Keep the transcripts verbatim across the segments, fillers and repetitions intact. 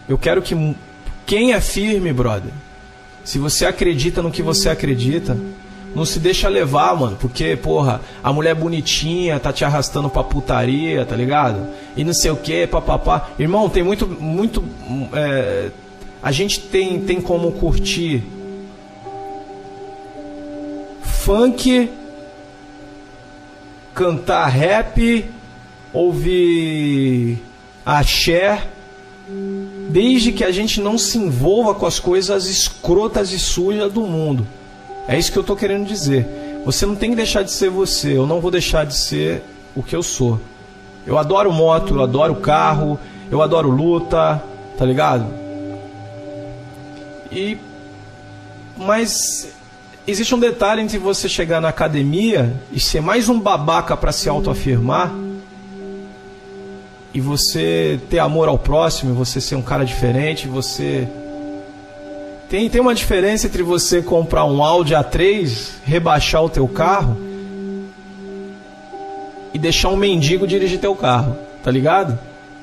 Eu quero que quem é firme, brother, se você acredita no que você acredita, não se deixa levar, mano. Porque, porra, a mulher bonitinha tá te arrastando pra putaria, tá ligado? E não sei o que, papapá. Irmão, tem muito, muito... É, a gente tem, tem como curtir funk, cantar rap, ouvir axé, desde que a gente não se envolva com as coisas escrotas e sujas do mundo. É isso que eu tô querendo dizer. Você não tem que deixar de ser você. Eu não vou deixar de ser o que eu sou. Eu adoro moto, eu adoro carro, eu adoro luta, tá ligado? E... Mas existe um detalhe entre você chegar na academia e ser mais um babaca pra se autoafirmar, e você ter amor ao próximo, você ser um cara diferente, você... Tem, tem uma diferença entre você comprar um Audi A três, rebaixar o teu carro e deixar um mendigo dirigir teu carro, tá ligado?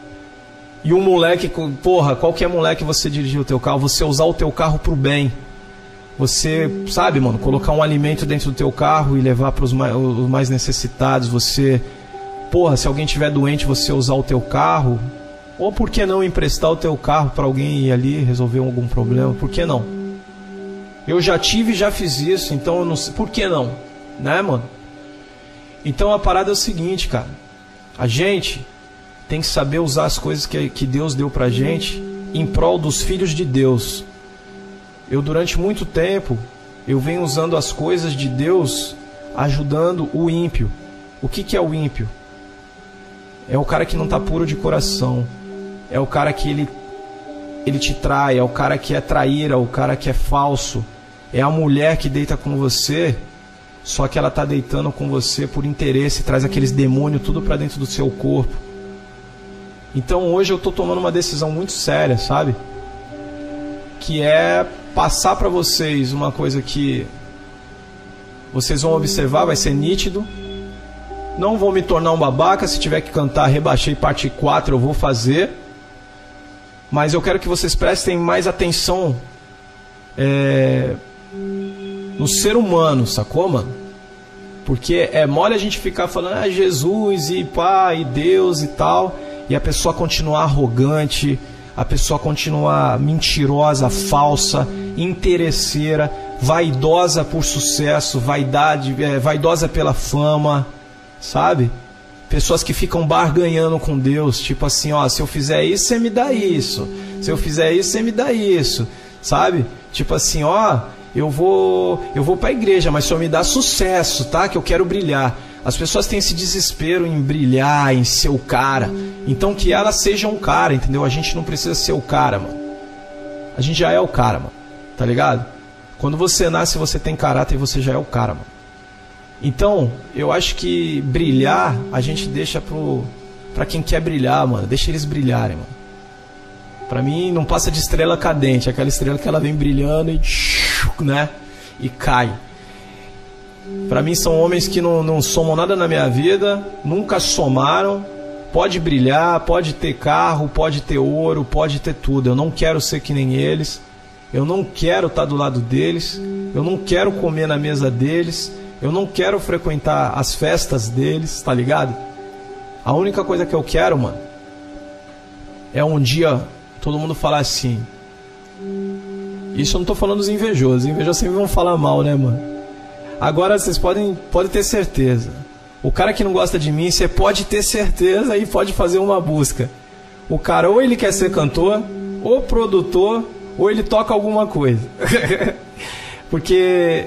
E um moleque, porra, qualquer moleque você dirigir o teu carro, você usar o teu carro pro bem. Você, sabe, mano, colocar um alimento dentro do teu carro e levar pros mais, os mais necessitados. Você, porra, se alguém tiver doente, você usar o teu carro. Ou por que não emprestar o teu carro para alguém ir ali resolver algum problema? Por que não? Eu já tive e já fiz isso, então eu não sei. Por que não? Né, mano? Então a parada é o seguinte, cara. A gente tem que saber usar as coisas que, que Deus deu pra gente em prol dos filhos de Deus. Eu durante muito tempo, eu venho usando as coisas de Deus ajudando o ímpio. O que, que é o ímpio? É o cara que não tá puro de coração. É o cara que ele, ele te trai. É o cara que é traíra. O cara que é falso. É a mulher que deita com você, só que ela tá deitando com você por interesse. Traz aqueles demônios tudo pra dentro do seu corpo. Então hoje eu tô tomando uma decisão muito séria, sabe? Que é passar pra vocês uma coisa que vocês vão observar, vai ser nítido. Não vou me tornar um babaca. Se tiver que cantar Rebaixei parte quatro, eu vou fazer. Mas eu quero que vocês prestem mais atenção é, no ser humano, sacou, mano? Porque é mole a gente ficar falando ah, Jesus e pá, e Deus e tal, e a pessoa continuar arrogante, a pessoa continuar mentirosa, falsa, interesseira, vaidosa por sucesso, vaidade, é, vaidosa pela fama, sabe? Pessoas que ficam barganhando com Deus, tipo assim, ó, se eu fizer isso, você me dá isso. Se eu fizer isso, você me dá isso, sabe? Tipo assim, ó, eu vou, eu vou pra igreja, mas o Senhor me dá sucesso, tá? Que eu quero brilhar. As pessoas têm esse desespero em brilhar, em ser o cara. Então que elas sejam o cara, entendeu? A gente não precisa ser o cara, mano. A gente já é o cara, mano. Tá ligado? Quando você nasce, você tem caráter e você já é o cara, mano. Então, eu acho que brilhar, a gente deixa pro, pra quem quer brilhar, mano. Deixa eles brilharem, mano. Pra mim, não passa de estrela cadente. Aquela estrela que ela vem brilhando e... né? E cai. Pra mim, são homens que não, não somam nada na minha vida. Nunca somaram. Pode brilhar, pode ter carro, pode ter ouro, pode ter tudo. Eu não quero ser que nem eles. Eu não quero estar do lado deles. Eu não quero comer na mesa deles. Eu não quero frequentar as festas deles, tá ligado? A única coisa que eu quero, mano, é um dia todo mundo falar assim. Isso eu não tô falando dos invejosos. Os invejosos sempre vão falar mal, né, mano? Agora vocês podem, podem ter certeza. O cara que não gosta de mim, você pode ter certeza e pode fazer uma busca. O cara ou ele quer ser cantor, ou produtor, ou ele toca alguma coisa. Porque...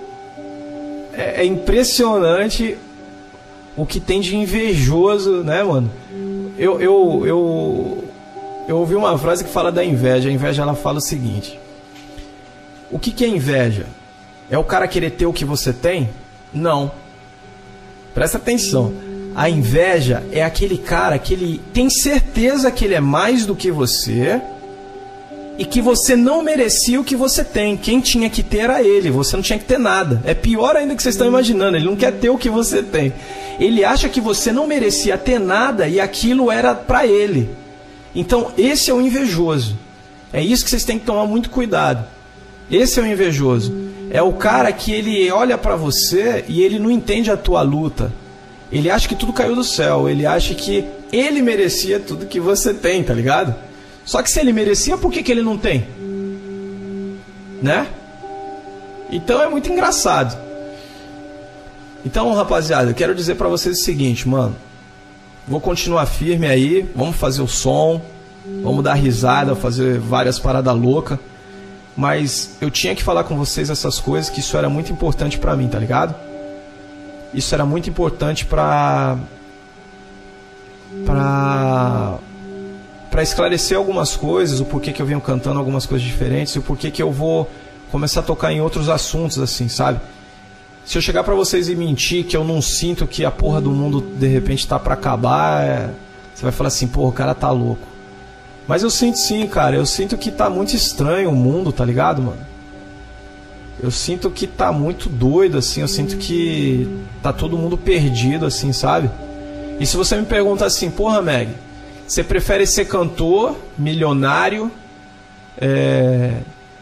é impressionante o que tem de invejoso, né, mano? Eu, eu, eu, eu ouvi uma frase que fala da inveja. A inveja, ela fala o seguinte: o que, que é inveja? É o cara querer ter o que você tem? Não. Presta atenção. A inveja é aquele cara que ele tem certeza que ele é mais do que você e que você não merecia o que você tem. Quem tinha que ter era ele. Você não tinha que ter nada. É pior ainda que vocês estão imaginando. Ele não quer ter o que você tem. Ele acha que você não merecia ter nada e aquilo era pra ele. Então esse é o invejoso. É isso que vocês têm que tomar muito cuidado. Esse é o invejoso. É o cara que ele olha pra você e ele não entende a tua luta. Ele acha que tudo caiu do céu. Ele acha que ele merecia tudo que você tem, tá ligado? Só que se ele merecia, por que, que ele não tem? Né? Então é muito engraçado. Então, rapaziada, eu quero dizer pra vocês o seguinte, mano. Vou continuar firme aí. Vamos fazer o som. Vamos dar risada, fazer várias paradas loucas. Mas eu tinha que falar com vocês essas coisas, que isso era muito importante pra mim, tá ligado? Isso era muito importante pra... Pra... Pra esclarecer algumas coisas, o porquê que eu venho cantando algumas coisas diferentes, e o porquê que eu vou começar a tocar em outros assuntos, assim, sabe? Se eu chegar pra vocês e mentir que eu não sinto que a porra do mundo de repente tá pra acabar, é... você vai falar assim, porra, o cara tá louco. Mas eu sinto sim, cara, eu sinto que tá muito estranho o mundo, tá ligado, mano? Eu sinto que tá muito doido, assim, eu sinto que tá todo mundo perdido, assim, sabe? E se você me pergunta assim, porra, Meg, você prefere ser cantor, milionário, é...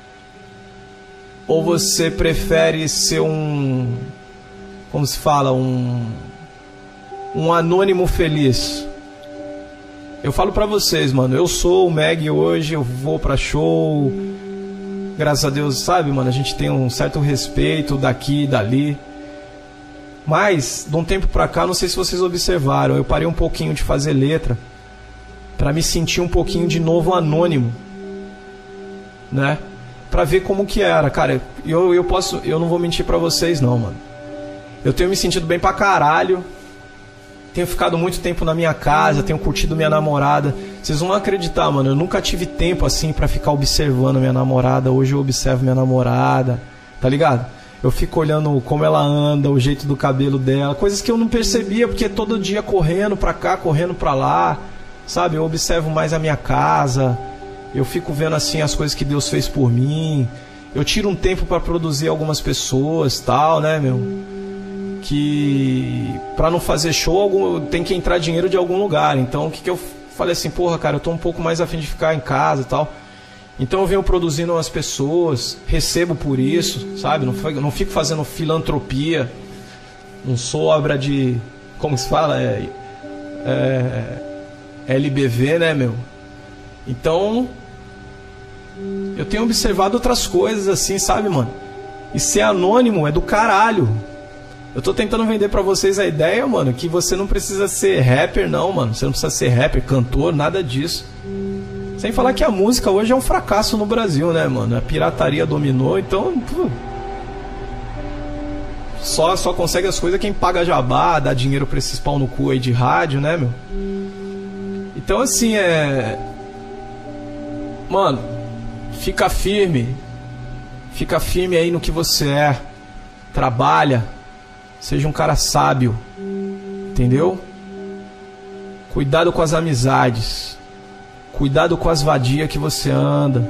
ou você prefere ser um... como se fala? Um... um anônimo feliz? Eu falo pra vocês, mano, eu sou o Meg hoje, eu vou pra show, graças a Deus, sabe, mano, a gente tem um certo respeito daqui e dali. Mas, de um tempo pra cá, não sei se vocês observaram, eu parei um pouquinho de fazer letra pra me sentir um pouquinho de novo anônimo, né? Pra ver como que era, cara, eu, eu posso, eu não vou mentir pra vocês não, mano. Eu tenho me sentido bem pra caralho. Tenho ficado muito tempo na minha casa, tenho curtido minha namorada. Vocês vão acreditar, mano, eu nunca tive tempo assim pra ficar observando minha namorada. Hoje eu observo minha namorada, tá ligado? Eu fico olhando como ela anda, o jeito do cabelo dela, coisas que eu não percebia, porque todo dia correndo pra cá, correndo pra lá, sabe? Eu observo mais a minha casa, eu fico vendo assim as coisas que Deus fez por mim. Eu tiro um tempo pra produzir algumas pessoas, tal, né, meu? Que pra não fazer show tem que entrar dinheiro de algum lugar. Então o que, que eu falei assim, porra, cara, eu tô um pouco mais a fim de ficar em casa e tal. Então eu venho produzindo umas pessoas, recebo por isso, sabe? Não, não fico fazendo filantropia, não sou obra de, como se fala, é, é L B V, né, meu? Então eu tenho observado outras coisas assim, sabe, mano? E ser anônimo é do caralho. Eu tô tentando vender pra vocês a ideia, mano, que você não precisa ser rapper, não, mano. Você não precisa ser rapper, cantor, nada disso. Sem falar que a música hoje é um fracasso no Brasil, né, mano? A pirataria dominou, então... Pô, só, só consegue as coisas quem paga jabá, dá dinheiro pra esses pau no cu aí de rádio, né, meu? Então, assim, é... Mano, fica firme. Fica firme aí no que você é. Trabalha. Seja um cara sábio, entendeu? Cuidado com as amizades. Cuidado com as vadias que você anda.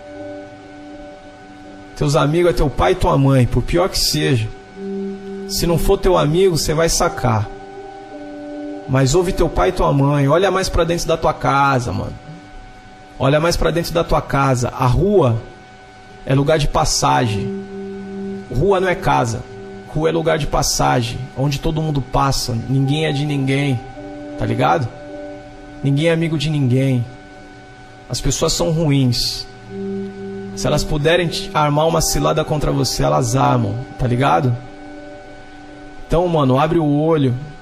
Teus amigos é teu pai e tua mãe, por pior que seja. Se não for teu amigo, você vai sacar. Mas ouve teu pai e tua mãe. Olha mais pra dentro da tua casa, mano. Olha mais pra dentro da tua casa. A rua é lugar de passagem. Rua não é casa. Rua é lugar de passagem, onde todo mundo passa, ninguém é de ninguém, tá ligado? Ninguém é amigo de ninguém. As pessoas são ruins. Se elas puderem armar uma cilada contra você, elas armam, tá ligado? Então, mano, abre o olho,